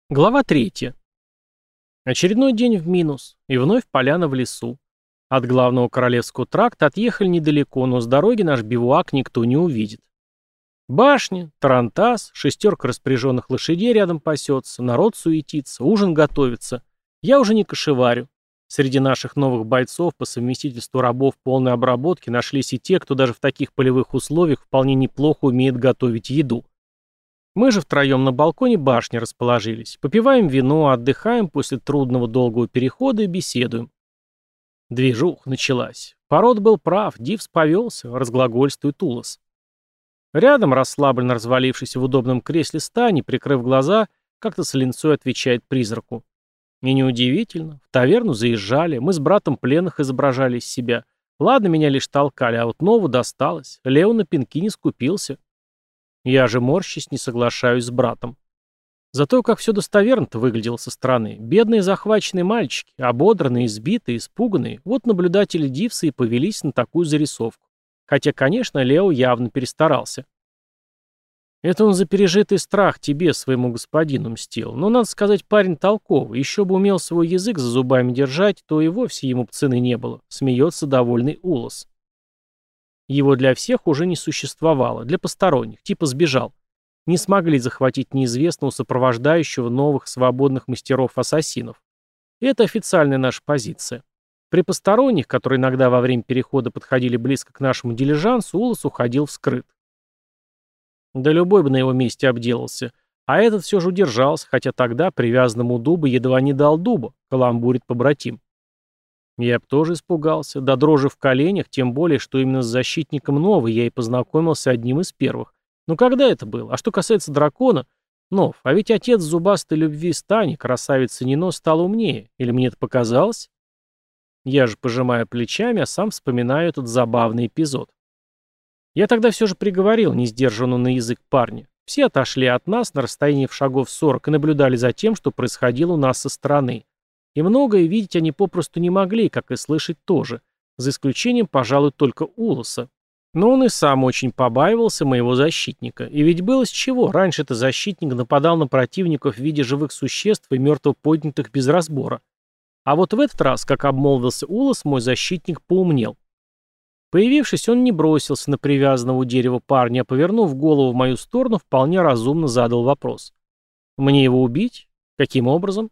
Глава 3. Очередной день в минус, и вновь поляна в лесу. От главного Королевского тракта отъехали недалеко, но с дороги наш бивуак никто не увидит. Башня, тарантас, шестерка распряженных лошадей рядом пасется, народ суетится, ужин готовится. Я уже не кошеварю. Среди наших новых бойцов по совместительству рабов полной обработки нашлись и те, кто даже в таких полевых условиях вполне неплохо умеет готовить еду. Мы же втроем на балконе башни расположились. Попиваем вино, отдыхаем после трудного долгого перехода и беседуем. Движуха началась. Пород был прав, Дивс повелся, разглагольствует Улас. Рядом, расслабленно развалившись в удобном кресле Стани, прикрыв глаза, как-то с линцой отвечает призраку. И неудивительно, в таверну заезжали, мы с братом пленных изображали из себя. Ладно, меня лишь толкали, а вот Нову досталось. Лео на пинки не скупился. Я же, морщись, не соглашаюсь с братом. Зато как все достоверно-то выглядело со стороны. Бедные захваченные мальчики, ободранные, избитые, испуганные. Вот наблюдатели Дивса и повелись на такую зарисовку. Хотя, конечно, Лео явно перестарался. Это он за пережитый страх тебе, своему господину, мстил. Но, надо сказать, парень толковый. Еще бы умел свой язык за зубами держать, то и вовсе ему б цены не было. Смеется довольный Улас. Его для всех уже не существовало, для посторонних, типа сбежал. Не смогли захватить неизвестного сопровождающего новых свободных мастеров-ассасинов. И это официальная наша позиция. При посторонних, которые иногда во время перехода подходили близко к нашему дилижансу, Улас уходил вскрыт. Да любой бы на его месте обделался. А этот все же удержался, хотя тогда привязанному дуба едва не дал дуба, каламбурит побратим. Я б тоже испугался, до дрожи в коленях, тем более, что именно с защитником Новой я и познакомился одним из первых. Но когда это было? А что касается дракона, Нов, а ведь отец зубастой любви Стани, красавица Нино, стал умнее. Или мне это показалось? Я же пожимаю плечами, а сам вспоминаю этот забавный эпизод. Я тогда все же приговорил несдержанную на язык парня. Все отошли от нас на расстоянии в шагов 40 и наблюдали за тем, что происходило у нас со стороны. И многое видеть они попросту не могли, как и слышать тоже, за исключением, пожалуй, только Улоса. Но он и сам очень побаивался моего защитника. И ведь было с чего, раньше-то защитник нападал на противников в виде живых существ и мертво поднятых без разбора. А вот в этот раз, как обмолвился Улос, мой защитник поумнел. Появившись, он не бросился на привязанного у дерева парня, а повернув голову в мою сторону, вполне разумно задал вопрос. «Мне его убить? Каким образом?»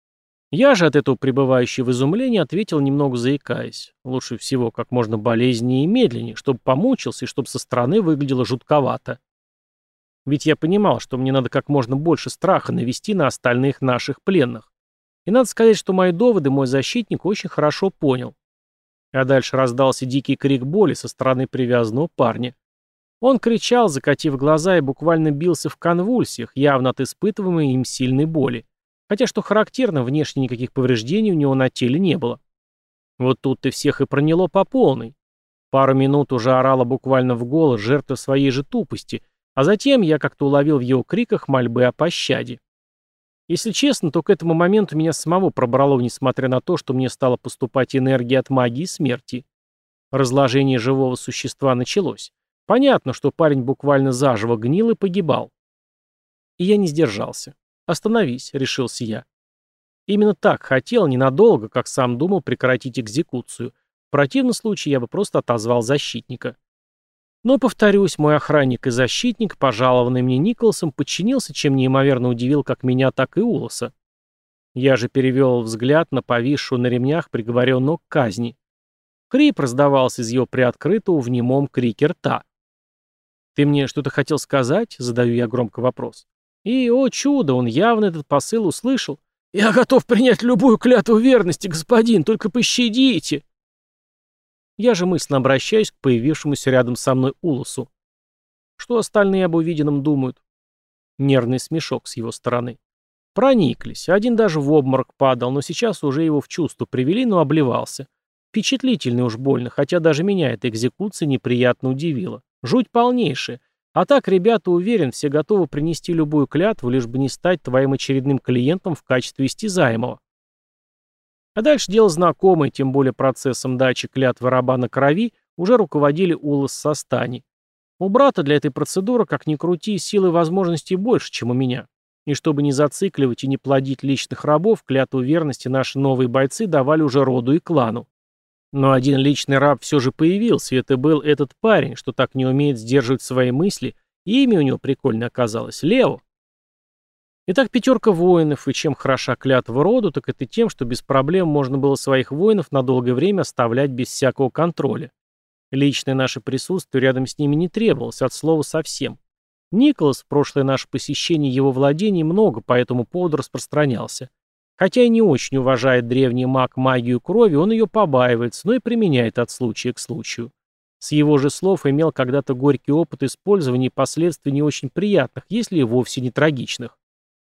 Я же от этого пребывающий в изумлении ответил, немного заикаясь. Лучше всего как можно болезненнее и медленнее, чтобы помучился и чтобы со стороны выглядело жутковато. Ведь я понимал, что мне надо как можно больше страха навести на остальных наших пленных. И надо сказать, что мои доводы мой защитник очень хорошо понял. А дальше раздался дикий крик боли со стороны привязанного парня. Он кричал, закатив глаза, и буквально бился в конвульсиях, явно от испытываемой им сильной боли. Хотя, что характерно, внешне никаких повреждений у него на теле не было. Вот тут-то всех и проняло по полной. Пару минут уже орала буквально в голос жертва своей же тупости, а затем я как-то уловил в его криках мольбы о пощаде. Если честно, то к этому моменту меня самого пробрало, несмотря на то, что мне стала поступать энергия от магии смерти. Разложение живого существа началось. Понятно, что парень буквально заживо гнил и погибал. И я не сдержался. «Остановись», — решился я. Именно так хотел, ненадолго, как сам думал, прекратить экзекуцию. В противном случае я бы просто отозвал защитника. Но, повторюсь, мой охранник и защитник, пожалованный мне Николасом, подчинился, чем неимоверно удивил как меня, так и Улоса. Я же перевел взгляд на повисшую на ремнях приговоренного к казни. Хрип раздавался из его приоткрытого в немом крике рта. «Ты мне что-то хотел сказать?» — задаю я громко вопрос. И, о чудо, он явно этот посыл услышал. «Я готов принять любую клятву верности, господин, только пощадите!» Я же мысленно обращаюсь к появившемуся рядом со мной Улусу. Что остальные об увиденном думают? Нервный смешок с его стороны. Прониклись, один даже в обморок падал, но сейчас уже его в чувство привели, но обливался. Впечатлительный уж больно, хотя даже меня эта экзекуция неприятно удивила. Жуть полнейшая. А так, ребята, уверен, все готовы принести любую клятву, лишь бы не стать твоим очередным клиентом в качестве истязаемого. А дальше дело знакомое, тем более процессом дачи клятвы раба на крови уже руководили Улас со Стани. У брата для этой процедуры, как ни крути, силы и возможностей больше, чем у меня. И чтобы не зацикливать и не плодить личных рабов, клятву верности наши новые бойцы давали уже роду и клану. Но один личный раб все же появился, и это был этот парень, что так не умеет сдерживать свои мысли, и имя у него прикольное оказалось — Лео. Итак, 5 воинов, и чем хороша клятва роду, так это тем, что без проблем можно было своих воинов на долгое время оставлять без всякого контроля. Личное наше присутствие рядом с ними не требовалось, от слова совсем. Николас в прошлое наше посещение его владений много по этому поводу распространялся. Хотя и не очень уважает древний маг магию крови, он ее побаивается, но и применяет от случая к случаю. С его же слов имел когда-то горький опыт использования и последствий не очень приятных, если и вовсе не трагичных.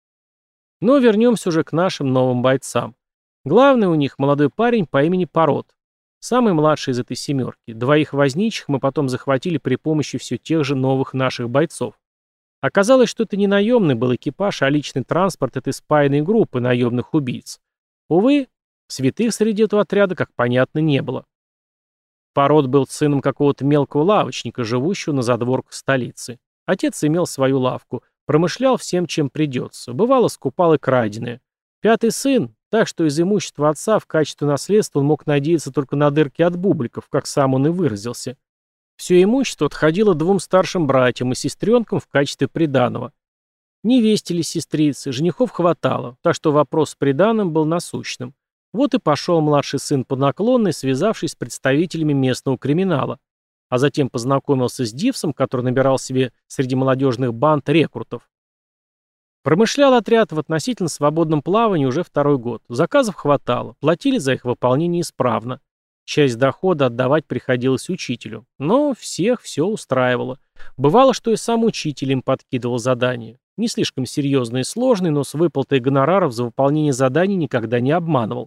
Но вернемся уже к нашим новым бойцам. Главный у них молодой парень по имени Пород. Самый младший из этой семерки. 2 возничих мы потом захватили при помощи все тех же новых наших бойцов. Оказалось, что это не наемный был экипаж, а личный транспорт этой спаянной группы наемных убийц. Увы, святых среди этого отряда, как понятно, не было. Пород был сыном какого-то мелкого лавочника, живущего на задворках столицы. Отец имел свою лавку, промышлял всем, чем придется. Бывало, скупал и краденое. 5-й сын, так что из имущества отца в качестве наследства он мог надеяться только на дырки от бубликов, как сам он и выразился. Все имущество отходило 2 старшим братьям и сестренкам в качестве приданого. Не вестились сестрицы, женихов хватало, так что вопрос с приданым был насущным. Вот и пошел младший сын по наклонной, связавшись с представителями местного криминала, а затем познакомился с Дивсом, который набирал себе среди молодежных банд рекрутов. Промышлял отряд в относительно свободном плавании уже 2-й год. Заказов хватало, платили за их выполнение исправно. Часть дохода отдавать приходилось учителю. Но всех все устраивало. Бывало, что и сам учитель им подкидывал задания. Не слишком серьезные и сложные, но с выплатой гонораров за выполнение заданий никогда не обманывал.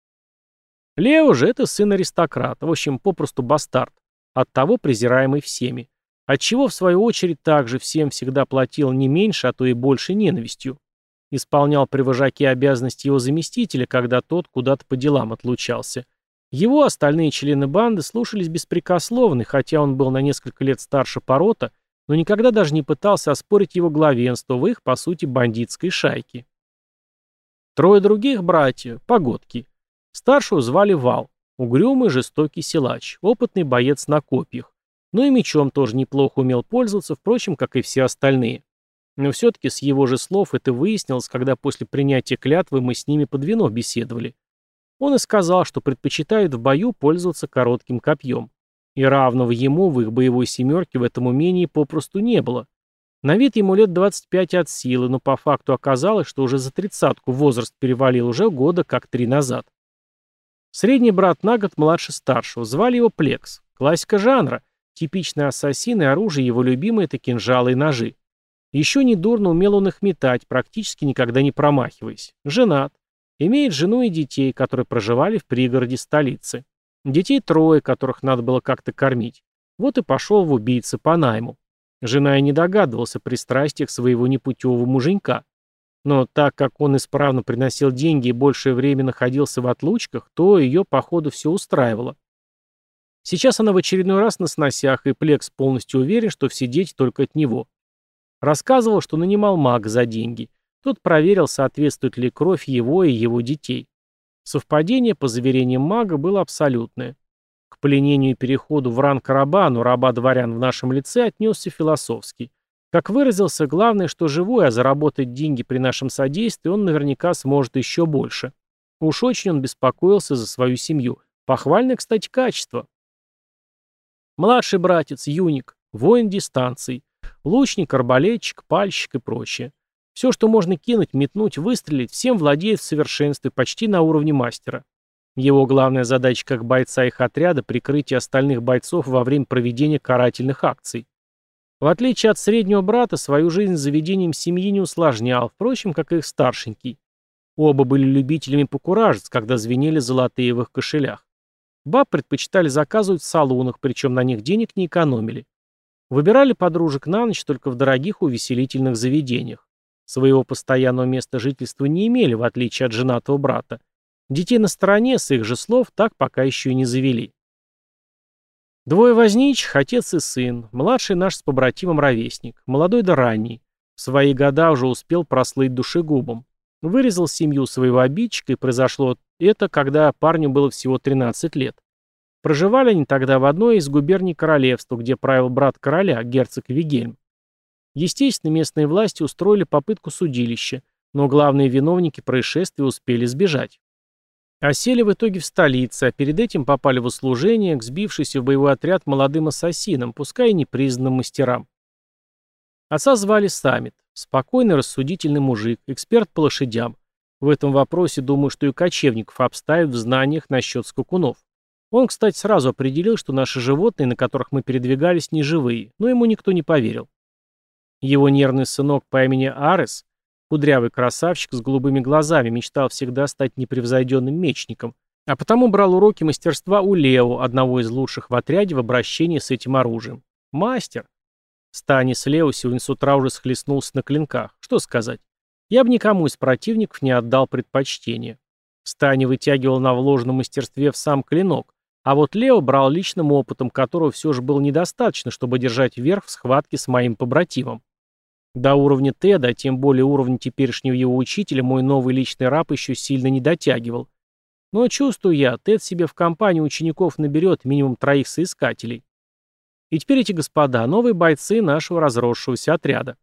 Лео же — это сын аристократа, в общем, попросту бастард. Оттого презираемый всеми. Отчего, в свою очередь, также всем всегда платил не меньше, а то и больше ненавистью. Исполнял при вожаке обязанности его заместителя, когда тот куда-то по делам отлучался. Его остальные члены банды слушались беспрекословно, хотя он был на несколько лет старше Порота, но никогда даже не пытался оспорить его главенство в их, по сути, бандитской шайке. 3 других братьев — погодки. Старшего звали Вал, угрюмый, жестокий силач, опытный боец на копьях. Но и мечом тоже неплохо умел пользоваться, впрочем, как и все остальные. Но все-таки с его же слов это выяснилось, когда после принятия клятвы мы с ними под вино беседовали. Он и сказал, что предпочитает в бою пользоваться коротким копьем. И равного ему в их боевой семерке в этом умении попросту не было. На вид ему лет 25 от силы, но по факту оказалось, что уже за 30-ку возраст перевалил уже года как 3 назад. Средний брат на год младше старшего, звали его Плекс. Классика жанра, типичный ассасин, и оружие его любимое — это кинжалы и ножи. Еще недурно умел он их метать, практически никогда не промахиваясь. Женат. Имеет жену и детей, которые проживали в пригороде столицы. Детей 3, которых надо было как-то кормить. Вот и пошел в убийцы по найму. Жена и не догадывался о пристрастиях своего непутевого муженька. Но так как он исправно приносил деньги и большее время находился в отлучках, то ее, походу, все устраивало. Сейчас она в очередной раз на сносях, и Плекс полностью уверен, что все дети только от него. Рассказывал, что нанимал мага за деньги. Тот проверил, соответствует ли кровь его и его детей. Совпадение, по заверениям мага, было абсолютное. К пленению и переходу в ранг раба, но раба-дворян в нашем лице, отнесся философски. Как выразился, главное, что живой, а заработать деньги при нашем содействии он наверняка сможет еще больше. Уж очень он беспокоился за свою семью. Похвальное, кстати, качество. Младший братец, юник, воин дистанций, лучник, арбалетчик, пальщик и прочее. Все, что можно кинуть, метнуть, выстрелить, всем владеет в совершенстве, почти на уровне мастера. Его главная задача как бойца их отряда — прикрытие остальных бойцов во время проведения карательных акций. В отличие от среднего брата, свою жизнь заведением семьи не усложнял, впрочем, как и их старшенький. Оба были любителями покуражиться, когда звенели золотые в их кошелях. Баб предпочитали заказывать в салонах, причем на них денег не экономили. Выбирали подружек на ночь только в дорогих увеселительных заведениях. Своего постоянного места жительства не имели, в отличие от женатого брата. Детей на стороне, с их же слов, так пока еще и не завели. 2 возничих, отец и сын, младший наш с побратимом ровесник, молодой да ранний. В свои года уже успел прослыть душегубом. Вырезал семью своего обидчика, и произошло это, когда парню было всего 13 лет. Проживали они тогда в одной из губерний королевства, где правил брат короля, герцог Вигельм. Естественно, местные власти устроили попытку судилища, но главные виновники происшествия успели сбежать. Осели в итоге в столице, а перед этим попали в услужение к сбившейся в боевой отряд молодым ассасинам, пускай и непризнанным мастерам. Отца звали Саммит. Спокойный, рассудительный мужик, эксперт по лошадям. В этом вопросе, думаю, что и кочевников обставят в знаниях насчет скакунов. Он, кстати, сразу определил, что наши животные, на которых мы передвигались, не живые, но ему никто не поверил. Его нервный сынок по имени Арес, кудрявый красавчик с голубыми глазами, мечтал всегда стать непревзойденным мечником, а потому брал уроки мастерства у Лео, одного из лучших в отряде в обращении с этим оружием. Мастер. Станис Лео сегодня с утра уже схлестнулся на клинках. Что сказать? Я бы никому из противников не отдал предпочтение. Стани вытягивал на вложенном мастерстве в сам клинок, а вот Лео брал личным опытом, которого все же было недостаточно, чтобы держать верх в схватке с моим побратимом. До уровня Теда, а тем более уровня теперешнего его учителя, мой новый личный раб еще сильно не дотягивал. Но чувствую я, Тед себе в компании учеников наберет минимум 3 соискателей. И теперь эти господа, новые бойцы нашего разросшегося отряда.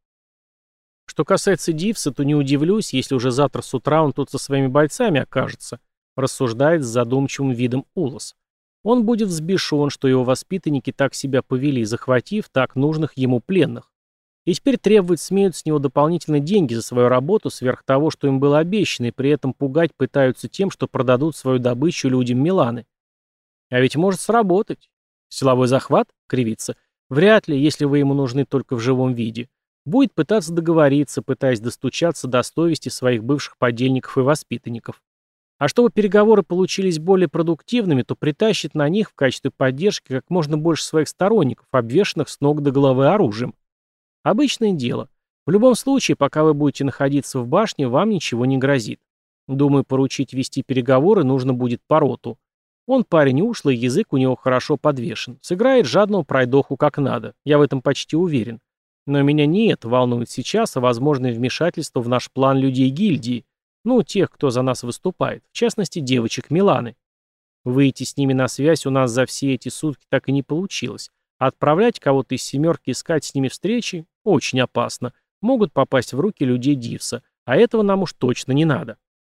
Что касается Дивса, то не удивлюсь, если уже завтра с утра он тут со своими бойцами окажется, рассуждает с задумчивым видом Улас. Он будет взбешен, что его воспитанники так себя повели, захватив так нужных ему пленных. И теперь требовать смеют с него дополнительные деньги за свою работу сверх того, что им было обещано, и при этом пугать пытаются тем, что продадут свою добычу людям Миланы. А ведь может сработать. Силовой захват? Кривится. Вряд ли, если вы ему нужны только в живом виде. Будет пытаться договориться, пытаясь достучаться до совести своих бывших подельников и воспитанников. А чтобы переговоры получились более продуктивными, то притащит на них в качестве поддержки как можно больше своих сторонников, обвешанных с ног до головы оружием. Обычное дело. В любом случае, пока вы будете находиться в башне, вам ничего не грозит. Думаю, поручить вести переговоры нужно будет Пороту. Он парень ушлый, язык у него хорошо подвешен. Сыграет жадного пройдоху как надо. Я в этом почти уверен. Но меня не это волнует сейчас, а возможное вмешательство в наш план людей гильдии. Ну, тех, кто за нас выступает. В частности, девочек Миланы. Выйти с ними на связь у нас за все эти сутки так и не получилось. А отправлять кого-то из семерки искать с ними встречи очень опасно. Могут попасть в руки людей Дивса. А этого нам уж точно не надо.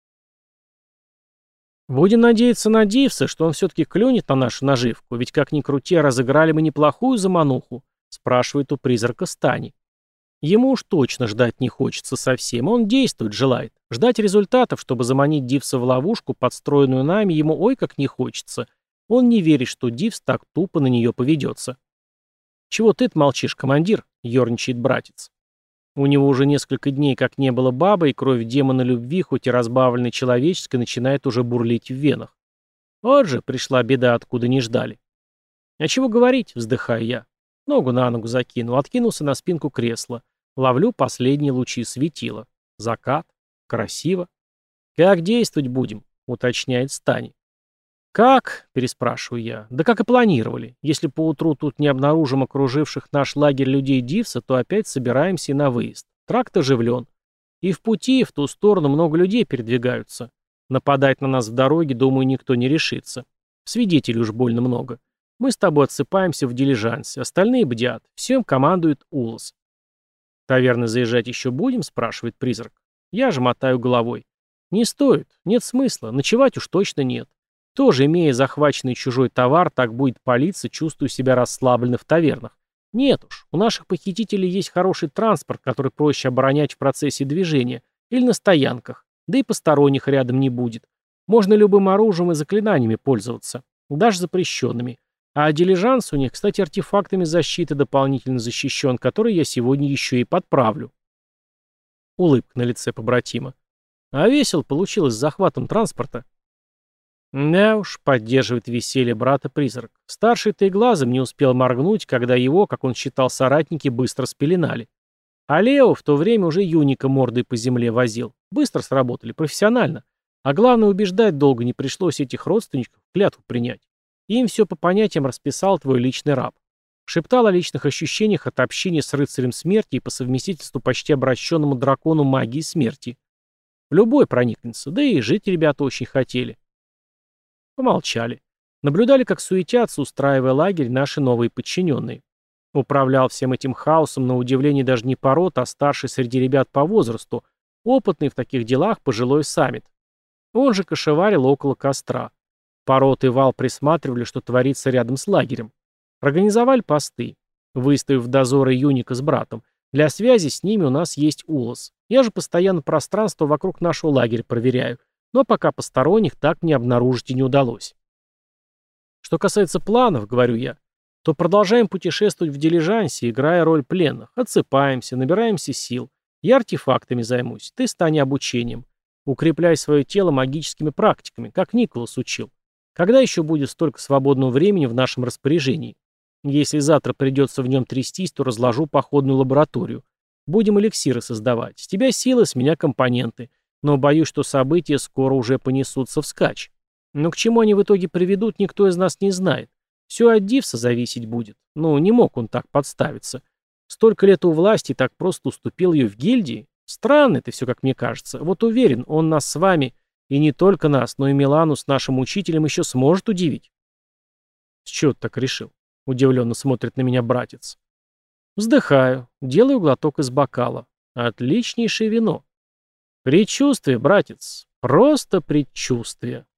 Будем надеяться на Дивса, что он все-таки клюнет на нашу наживку, ведь как ни крути, разыграли мы неплохую замануху, спрашивает у призрака Стани. Ему уж точно ждать не хочется совсем, он действовать желает. Ждать результатов, чтобы заманить Дивса в ловушку, подстроенную нами, ему ой как не хочется. Он не верит, что Дивс так тупо на нее поведется. «Чего ты-то молчишь, командир?» — ерничает братец. У него уже несколько дней как не было бабы, и кровь демона любви, хоть и разбавленной человеческой, начинает уже бурлить в венах. Вот же пришла беда, откуда не ждали. А чего говорить, вздыхаю я. Ногу на ногу закинул, откинулся на спинку кресла. Ловлю последние лучи светила. Закат. Красиво. «Как действовать будем?» — уточняет Стани. «Как?» — переспрашиваю я. «Да как и планировали. Если поутру тут не обнаружим окруживших наш лагерь людей Дивса, то опять собираемся и на выезд. Тракт оживлен. И в пути, в ту сторону много людей передвигаются. Нападать на нас в дороге, думаю, никто не решится. Свидетелей уж больно много. Мы с тобой отсыпаемся в дилижансе. Остальные бдят. Всем командует Улас». «Таверны заезжать еще будем?» — спрашивает призрак. Я же мотаю головой. «Не стоит. Нет смысла. Ночевать уж точно нет. Тоже, имея захваченный чужой товар, так будет палиться, чувствую себя расслабленно в тавернах. Нет уж, у наших похитителей есть хороший транспорт, который проще оборонять в процессе движения, или на стоянках, да и посторонних рядом не будет. Можно любым оружием и заклинаниями пользоваться, даже запрещенными. А дилижанс у них, кстати, артефактами защиты дополнительно защищен, который я сегодня еще и подправлю. Улыбка на лице побратима. А весело получилось с захватом транспорта. Да уж, поддерживает веселье брата-призрак. Старший-то и глазом не успел моргнуть, когда его, как он считал, соратники быстро спеленали. А Лео в то время уже юника мордой по земле возил. Быстро сработали, профессионально. А главное, убеждать долго не пришлось этих родственников клятву принять. Им все по понятиям расписал твой личный раб. Шептал о личных ощущениях от общения с рыцарем смерти и по совместительству почти обращенному дракону магии смерти. В любой проникнется, да и жить ребята очень хотели. Помолчали. Наблюдали, как суетятся, устраивая лагерь, наши новые подчиненные. Управлял всем этим хаосом, на удивление, даже не пород, а старший среди ребят по возрасту, опытный в таких делах пожилой саммит. Он же кошеварил около костра. Пород и Вал присматривали, что творится рядом с лагерем. Организовали посты, выставив дозоры Юника с братом. Для связи с ними у нас есть Улос. Я же постоянно пространство вокруг нашего лагеря проверяю, но пока посторонних так мне обнаружить и не удалось. Что касается планов, говорю я, то продолжаем путешествовать в дилижансе, играя роль пленных. Отсыпаемся, набираемся сил. Я артефактами займусь, ты стань обучением. Укрепляй свое тело магическими практиками, как Николас учил. Когда еще будет столько свободного времени в нашем распоряжении? Если завтра придется в нем трястись, то разложу походную лабораторию. Будем эликсиры создавать. С тебя силы, с меня компоненты. Но боюсь, что события скоро уже понесутся вскачь. Но к чему они в итоге приведут, никто из нас не знает. Все от Дивса зависеть будет. Ну, не мог он так подставиться. Столько лет у власти так просто уступил ее в гильдии. Странно это все, как мне кажется. Вот уверен, он нас с вами, и не только нас, но и Милану с нашим учителем еще сможет удивить. С чего ты так решил? Удивленно смотрит на меня братец. Вздыхаю, делаю глоток из бокала. Отличнейшее вино. Предчувствие, братец. Просто предчувствие.